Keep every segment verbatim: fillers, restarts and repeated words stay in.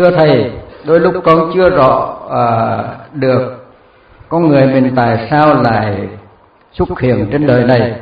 thưa Thầy, đôi lúc con chưa rõ à, được con người mình tại sao lại xuất hiện trên đời này.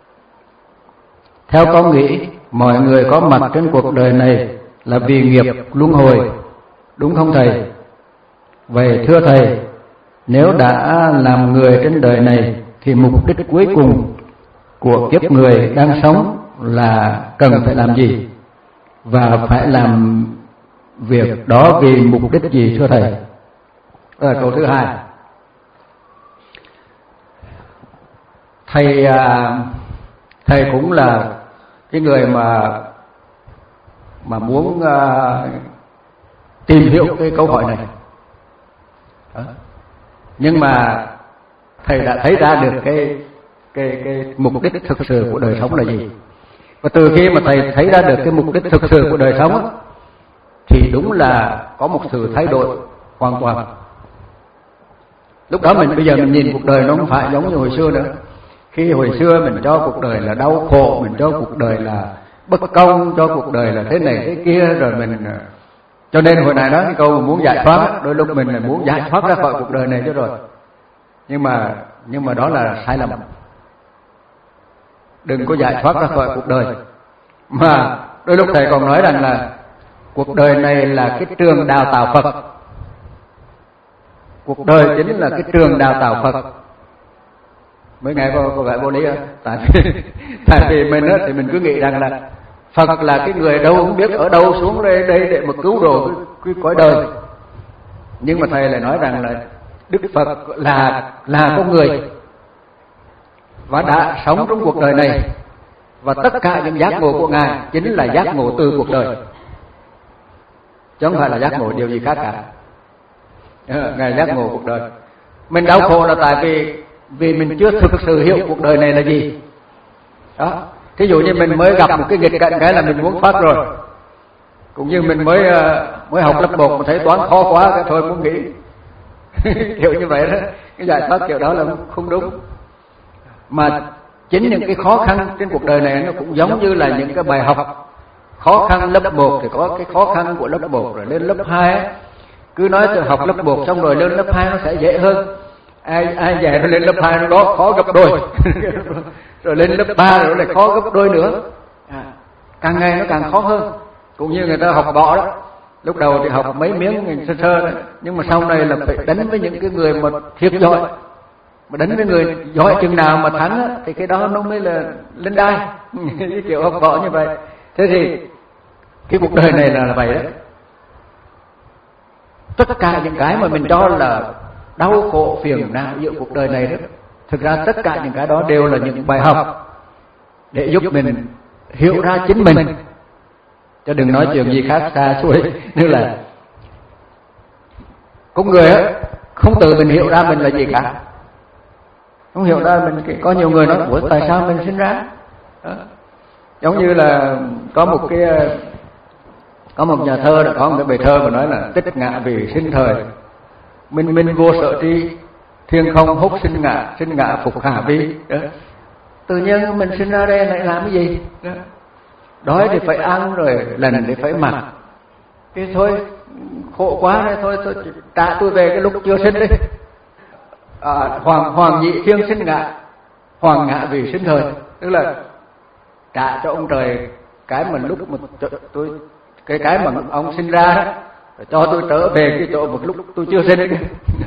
Theo con nghĩ, mọi người có mặt trên cuộc đời này là vì nghiệp luân hồi, đúng không Thầy? Vậy thưa Thầy, nếu đã làm người trên đời này thì mục đích cuối cùng của kiếp người đang sống là cần phải làm gì? Và phải làm việc đó vì mục đích gì thưa Thầy? Đó là câu thứ hai. Thầy thầy cũng là cái người mà mà muốn uh, tìm hiểu cái câu hỏi này. Đó. Nhưng mà thầy đã thấy ra được cái cái cái mục đích thực sự của đời sống là gì. Và từ khi mà thầy thấy ra được cái mục đích thực sự của đời sống thì đúng là có một sự thay đổi hoàn toàn. Lúc đó mình bây giờ mình nhìn cuộc đời nó không phải giống như hồi xưa nữa. Khi hồi xưa mình cho cuộc đời là đau khổ, mình cho cuộc đời là bất công, cho cuộc đời là thế này thế kia, rồi mình cho nên hồi này nói cái câu muốn giải thoát, đôi lúc mình là muốn giải thoát ra khỏi cuộc đời này chứ rồi. Nhưng mà nhưng mà đó là sai lầm. Đừng có giải thoát ra khỏi cuộc đời. Mà đôi lúc thầy còn nói rằng là cuộc đời này là cái trường đào tạo Phật. Cuộc đời chính là cái trường đào tạo Phật. Mới nghe có, có vẻ vô lý không? Tại vì, tại vì mình đó, thì mình cứ nghĩ rằng là Phật là cái người đâu không biết ở đâu xuống đây, đây để mà cứu độ cái, cái cõi đời. Nhưng mà thầy lại nói rằng là Đức Phật là là con người và đã sống trong cuộc đời này, và tất cả những giác ngộ của Ngài chính là giác ngộ từ cuộc đời, chứ không phải là giác ngộ điều gì khác cả. Ngài giác ngộ cuộc đời. Mình đau khổ là tại vì vì mình chưa thực sự hiểu cuộc đời này là gì. Đó. Thí dụ như mình mới gặp một cái nghịch cảnh cái là mình muốn thoát rồi. Cũng như mình mới mới học lớp một mà thấy toán khó quá cái thôi muốn nghỉ. Kiểu như vậy đó, cái giải thoát kiểu đó là không đúng. Mà chính những cái khó khăn trên cuộc đời này nó cũng giống như là những cái bài học. Khó khăn lớp một thì có cái khó khăn của lớp một, rồi lên lớp hai cứ nói từ học lớp một xong rồi lên lớp hai nó sẽ dễ hơn. Ai ai dạy nó lên lớp hai nó đó khó gấp đôi. Rồi lên lớp ba rồi lại khó gấp đôi nữa. À, càng ngày nó càng khó hơn. Cũng như người ta học võ đó, lúc đầu thì học mấy miếng sơ sơ đó, nhưng mà sau này là phải đánh với những cái người mà thiệt giỏi. Mà đánh với người giỏi chừng nào mà thắng á, thì cái đó nó mới là lên đai. Cái kiểu học võ như vậy. Thế thì cái cuộc đời này là, là vậy đó. Tất cả những cái mà mình cho là đau khổ phiền não giữa cuộc đời này đó, thực ra tất cả những cái đó đều là những bài học để giúp mình hiểu ra chính mình, chứ đừng nói chuyện gì khác xa xôi. Như là con người á không tự mình hiểu ra mình là gì cả, không hiểu ra mình. Có nhiều người nói ủa tại sao mình sinh ra đó. Giống như là có một cái có một nhà thơ đã có một cái bài thơ mà nói là tích ngã vì sinh thời, minh minh vô sở tri, thiên không hốt sinh ngã, sinh ngã phục khả vi. Đó. Tự nhiên mình sinh ra đây lại làm cái gì? Đó. Đói thì phải ăn, rồi lần thì phải mặc. Thế thôi khổ quá đấy, thôi thôi trả tôi về cái lúc chưa sinh đi. À, hoàng hoàng nhị thiên sinh ngã, hoàng ngã vì sinh thời, tức là trả cho ông trời cái mà lúc mà tôi cái cái mà ông sinh ra đó, cho tôi trở về cái chỗ một lúc tôi chưa sinh.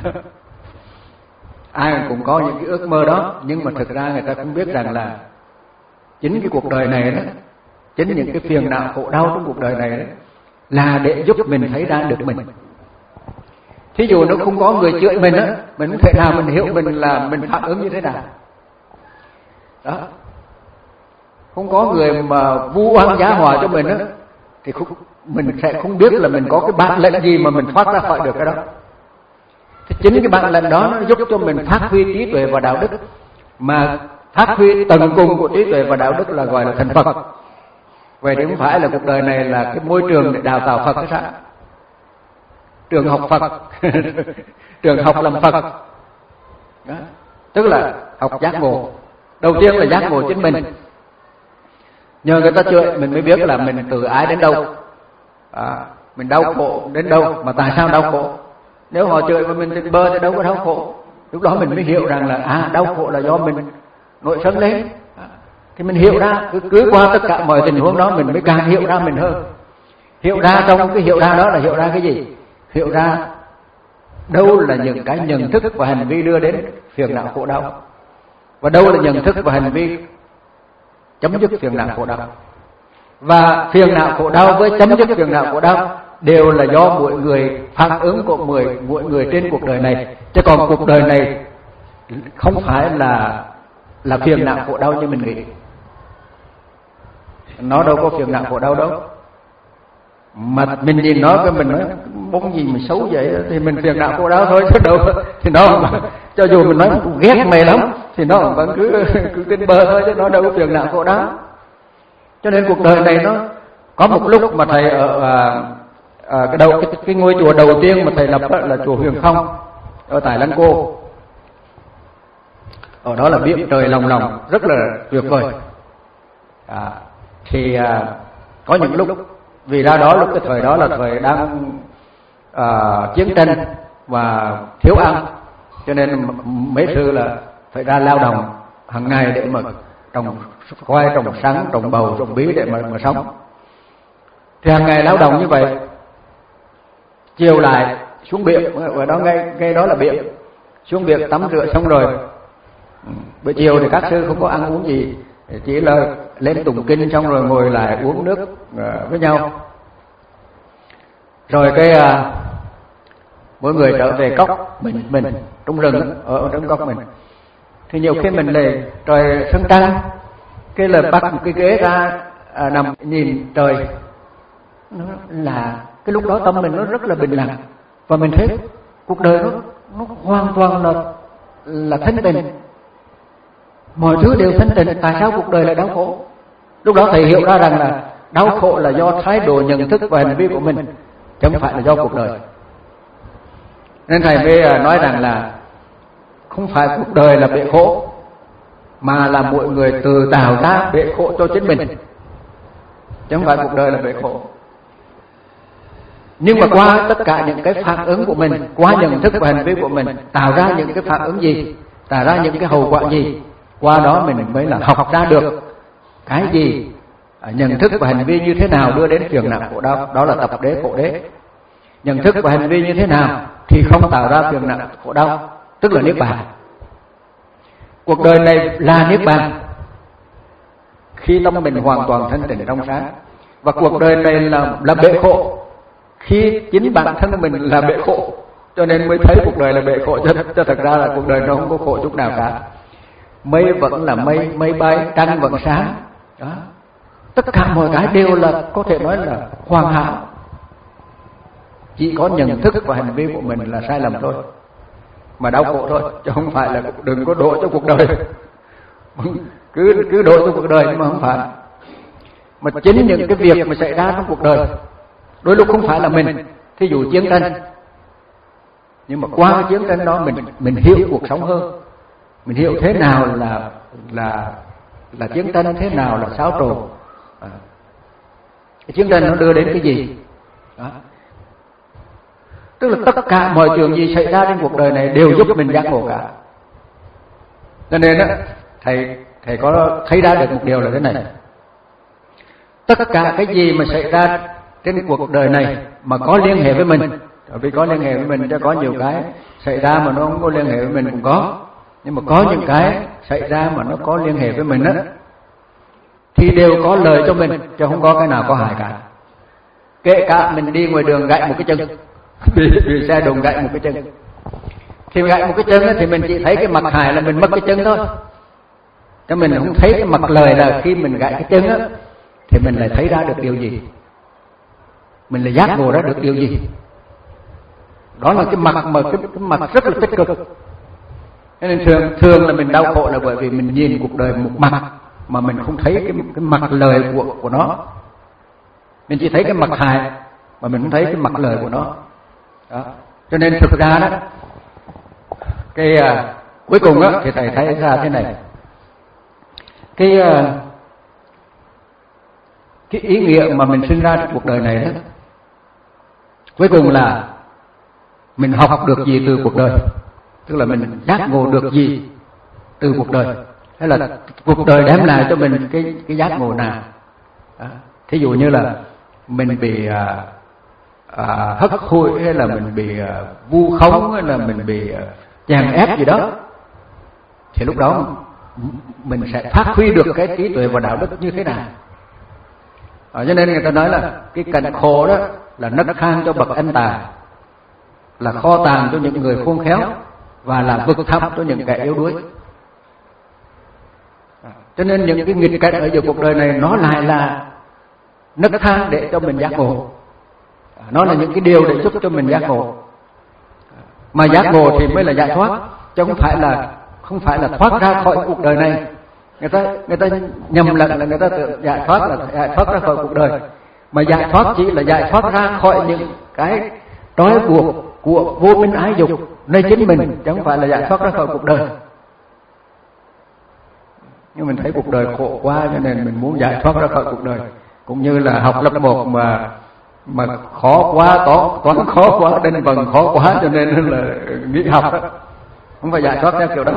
Ai cũng có những cái ước mơ đó, nhưng mà thực ra người ta cũng biết rằng là chính cái cuộc đời này đó, chính những cái phiền não khổ đau trong cuộc đời này đó là để giúp mình thấy ra được mình. Thí dụ nó không có người chữa mình á, mình không thể nào mình hiểu mình là mình phản ứng như thế nào. Đó. Không có người mà vu oan giá hòa cho mình á, thì không, mình sẽ không biết là mình có cái bản lĩnh gì mà mình thoát ra khỏi được cái đó. Thì chính cái bản lĩnh đó nó giúp cho mình phát huy trí tuệ và đạo đức, mà phát huy tận cùng của trí tuệ và đạo đức là gọi là thành Phật. Vậy thì không phải là cuộc đời này là cái môi trường để đào tạo Phật hay sao? Trường học Phật, trường học làm Phật. Đó. Tức là học giác ngộ. Đầu tiên là giác ngộ chính mình. Nhờ người ta chữa mình mới biết là mình từ ái đến đâu. À, mình đau khổ đến đâu, mà tại sao đau khổ. Nếu họ chửi mà mình trên bờ thì đâu có đau khổ. Lúc đó mình mới hiểu rằng là à đau khổ là do mình nổi sân lên. Thì mình hiểu ra, cứ, cứ qua tất cả mọi tình huống đó mình mới càng hiểu ra mình hơn. Hiểu ra trong cái hiểu ra đó là hiểu ra cái gì? Hiểu ra đâu là những cái nhận thức và hành vi đưa đến phiền não khổ đau, và đâu là nhận thức và hành vi chấm dứt phiền não khổ đau. Và phiền não khổ đau với chấm dứt phiền não khổ đau đều là do mỗi người phản ứng của mỗi, mỗi người trên cuộc đời này. Chứ còn cuộc đời này không phải là là phiền não khổ đau như mình nghĩ. Nó đâu có phiền não khổ đau đâu. Mà mình nhìn nó cái mình nói bóng gì mà xấu vậy thì mình phiền não khổ đau thôi chứ đâu. Thì nó cho dù mình nói mình ghét mày lắm thì nó vẫn cứ cứ trên bờ thôi chứ nó đâu có phiền não khổ đau. Cho nên cuộc đời này nó có một lúc mà thầy ở à, à, cái đầu cái, cái ngôi chùa đầu tiên mà thầy lập là chùa Huyền Không ở tại Lăng Cô. Ở đó là biển trời lòng lòng rất là tuyệt vời. À, thì à, có những lúc vì ra đó lúc cái thời đó là thời đang à, chiến tranh và thiếu ăn, cho nên mấy sư là phải ra lao động hàng ngày để mà trồng khoai, trồng sắn, trồng bầu, trồng bí để mà, mà sống. Thì hàng ngày lao động như vậy, chiều lại xuống biển, ở đó ngay ngay đó là biển, xuống biển tắm rửa xong rồi buổi chiều thì các sư không có ăn uống gì, chỉ là lên tụng kinh xong rồi ngồi lại uống nước với nhau. Rồi cái à, mỗi người trở về cốc mình mình trong rừng ở trong cốc mình. Thì nhiều khi mình lại trời sân trăng, cái là bắt một cái ghế ra à, nằm nhìn trời, nó là cái lúc đó tâm mình nó rất là bình lặng, và mình thấy cuộc đời nó nó hoàn toàn là là thanh tịnh, mọi thứ đều thanh tịnh. Tại sao cuộc đời lại đau khổ? Lúc đó thầy hiểu ra rằng là đau khổ là do thái độ nhận thức và hành vi của mình, chứ không phải là do cuộc đời. Nên thầy mới nói rằng là không phải cuộc đời là bể khổ, mà là mỗi người tự tạo ra bể khổ cho chính mình, chứ không phải cuộc đời là bể khổ. Nhưng mà qua tất cả những cái phản ứng của mình, qua nhận thức và hành vi của mình, tạo ra những cái phản ứng gì, tạo ra những cái hậu quả gì, qua đó mình mới là học ra được cái gì, nhận thức và hành vi như thế nào đưa đến phiền não khổ đau. Đó là tập đế khổ đế. Nhận thức và hành vi như thế nào thì không tạo ra phiền não khổ đau, tức là niết bàn. Cuộc đời này là niết bàn khi tâm mình hoàn toàn thanh tịnh trong sáng, và cuộc đời này là là bể khổ khi chính bản thân mình là bể khổ, cho nên mới thấy cuộc đời là bể khổ. Cho, cho thật ra là cuộc đời nó không có khổ chút nào cả. Mây vẫn là mây, mây bay, trăng vẫn sáng đó. Tất cả mọi cái đều là có thể nói là hoàn hảo, chỉ có nhận thức và hành vi của mình là sai lầm thôi, mà đau khổ thôi, chứ không phải là đừng có đổ cho cuộc đời. cứ cứ đổ cho cuộc đời nhưng mà không phải. Mà chính những cái việc mà xảy ra trong cuộc đời đôi lúc không phải là mình. Thí dụ chiến tranh, nhưng mà qua cái chiến tranh đó mình mình hiểu cuộc sống hơn, mình hiểu thế nào là là là chiến tranh, thế nào là xáo trộn, à, cái chiến tranh nó đưa đến cái gì đó. Tức là tất cả mọi chuyện gì xảy ra trên cuộc đời này đều giúp mình giác ngộ cả. Cho nên đó, thầy thầy có thấy ra được một điều là thế này: tất cả cái gì mà xảy ra trên cuộc đời này mà có liên hệ với mình, vì có liên hệ với mình, cho có nhiều cái xảy ra mà nó không có liên hệ với mình cũng có, nhưng mà có những cái xảy ra mà nó có liên hệ với mình đó, thì đều có lợi cho mình, chứ không có cái nào có hại cả. Kể cả mình đi ngoài đường gãy một cái chân, vì, vì xe đụng gãy một cái chân, thì gãy một cái chân đó, thì mình chỉ thấy cái mặt hại là mình mất cái chân thôi, cho mình không thấy cái mặt lời là khi mình gãy cái chân đó, thì mình lại thấy ra được điều gì, mình lại giác ngộ ra được điều gì. Đó là cái mặt mà cái, cái mặt rất là tích cực. Cho nên thường thường là mình đau khổ là bởi vì mình nhìn cuộc đời một mặt mà mình không thấy cái cái mặt lời của của nó. Mình chỉ thấy cái mặt hại mà mình không thấy cái mặt lời của nó. Đó. Cho nên thực ra đó, cái uh, cuối cùng đó, thì thầy thấy ra thế này: cái uh, cái ý nghĩa mà mình sinh ra trong cuộc đời này đó Cuối cùng là mình học được gì từ cuộc đời, tức là mình giác ngộ được gì từ cuộc đời, hay là cuộc đời đem lại cho mình cái cái giác ngộ nào. À, thí dụ như là mình bị à, à, hất hủi, hay là mình bị à, vu khống, hay là mình bị à, chèn ép gì đó, thì lúc đó mình sẽ phát huy được cái trí tuệ và đạo đức như thế nào. À, cho nên người ta nói là cái cảnh khổ đó là nấc thang cho bậc anh tài, là kho tàng cho những người khôn khéo, và là vực thẳm cho những kẻ yếu đuối. À, cho nên những cái nghịch cảnh ở giữa cuộc đời này nó lại là nấc thang để cho mình giác ngộ. À, nó là những cái điều để giúp cho mình giác ngộ. À, mà giác ngộ thì mới là giải thoát, chứ không phải là không phải là thoát ra khỏi cuộc đời này. Người ta người ta nhầm lẫn là người ta tưởng giải thoát là giải thoát ra khỏi cuộc đời, mà giải thoát chỉ là giải thoát ra khỏi những cái trói buộc của vô minh ái dục nơi chính mình, chứ không phải là giải thoát ra khỏi cuộc đời. Nhưng mình thấy cuộc đời khổ quá, cho nên mình muốn giải thoát ra khỏi cuộc đời. Cũng như là học lớp một mà mà khó quá, toán toán khó quá, đinh vần khó quá, cho nên là nghỉ học đó. Không phải giải thoát theo kiểu đó.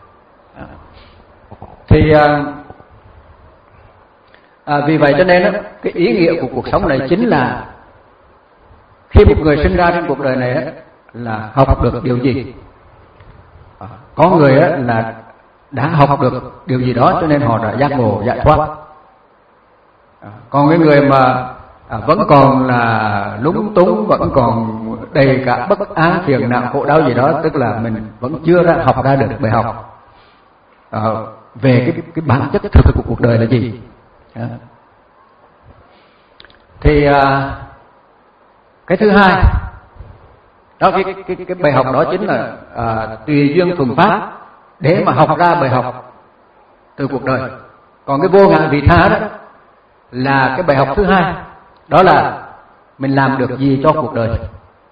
Thì à, à, vì vậy cho nên đó, cái ý nghĩa của cuộc sống này chính là khi một người sinh ra trên cuộc đời này đó, là học được điều gì. À, có người đó là đã học được điều gì đó, cho nên họ đã giác ngộ giải thoát. À, còn cái người mà à, vẫn còn là lúng túng, vẫn còn đầy cả bất an, phiền não, khổ đau gì đó, tức là mình vẫn chưa ra học ra được bài học à, về cái cái bản chất thực của cuộc đời là gì. À. Thì à, cái thứ hai đó, cái cái cái bài học đó chính là à, tùy duyên thuần pháp, để mà học ra bài học từ cuộc đời. Còn cái vô ngã vị tha đó là cái bài học thứ hai, đó là mình làm được gì cho cuộc đời.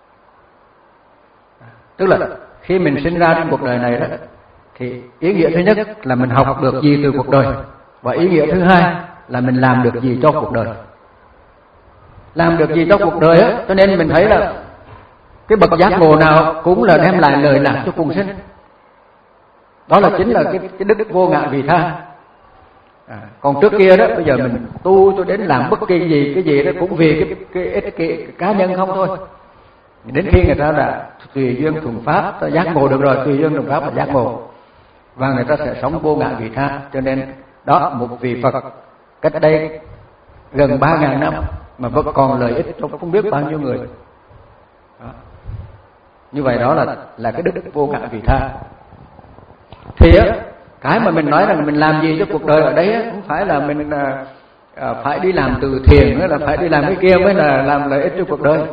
Tức là khi mình sinh ra trên cuộc đời này đó, thì ý nghĩa thứ nhất là mình học được gì từ cuộc đời, và ý nghĩa thứ hai là mình làm được gì cho cuộc đời. Làm được gì cho cuộc đời á, cho nên mình thấy là cái bậc giác ngộ nào cũng là đem lại lợi lạc cho quần sinh. Đó là chính là cái, cái đức vô ngã vị tha. À, còn trước kia đó, bây giờ mình tu cho đến làm bất kỳ gì, cái gì đó cũng vì cái, cái ích kỷ cá nhân không thôi. Đến khi người ta đã tùy duyên thuần pháp, ta giác ngộ được rồi, tùy duyên thuần pháp là giác ngộ, và người ta sẽ sống vô ngã vị tha. Cho nên đó, một vị Phật cách đây gần ba ngàn năm mà vẫn còn lợi ích cho không biết bao nhiêu người. Đó. Như vậy đó là là cái đức vô ngã vị tha. Thì á, cái mà mình nói rằng mình làm gì cho cuộc đời ở đây á, không phải là mình à, à, phải đi làm từ thiện, là phải đi làm cái kia mới là làm lợi ích cho cuộc đời.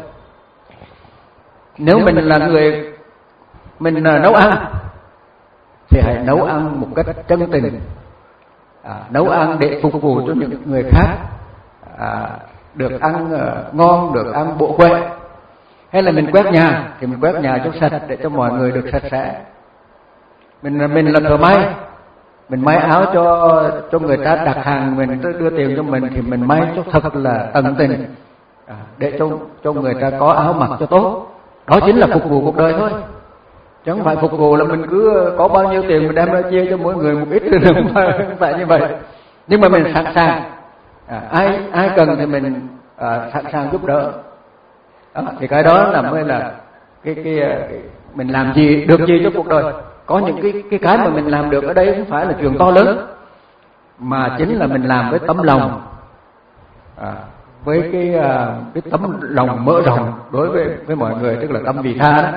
Nếu mình là người mình à, nấu ăn thì hãy nấu ăn một cách chân tình, à, nấu ăn để phục vụ cho những người khác à, được ăn à, ngon, được ăn bổ khỏe. Hay là mình quét nhà thì mình quét nhà cho sạch để cho mọi người được sạch sẽ. Mình mình là thợ may, mình may áo cho cho người ta đặt hàng, mình đưa tiền cho mình thì mình may cho thật là tận tình, à, để cho cho người ta có áo mặc cho tốt. Đó chính là phục vụ cuộc đời thôi, chứ không phải phục vụ là mình cứ có bao nhiêu tiền mình đem ra chia cho mỗi người một ít, không phải, không phải như vậy. Nhưng mà mình sẵn sàng, à, ai ai cần thì mình à, sẵn sàng giúp đỡ. Đó, thì cái đó là mới là cái, cái, cái mình làm gì được gì cho cuộc đời. Có những cái cái cái mà mình làm được ở đây không phải là chuyện to lớn, mà chính là mình làm với tấm lòng, à, với cái cái tấm lòng mở rộng đối với với mọi người, tức là tâm vị tha đó.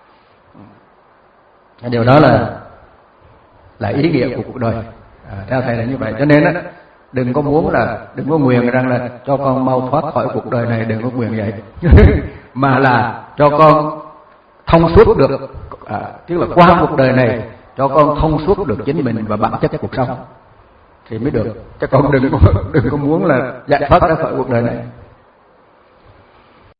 Điều đó là là ý nghĩa của cuộc đời. À, theo thầy là như vậy. Cho nên á, đừng có muốn là đừng có nguyện rằng là cho con mau thoát khỏi cuộc đời này, đừng có nguyện vậy. Mà là cho con thông suốt được, à, tức là qua cuộc đời này cho con thông suốt được chính mình và bản chất cuộc sống thì mới được. Chứ con đừng đừng có muốn là giải thoát ra khỏi cuộc đời này.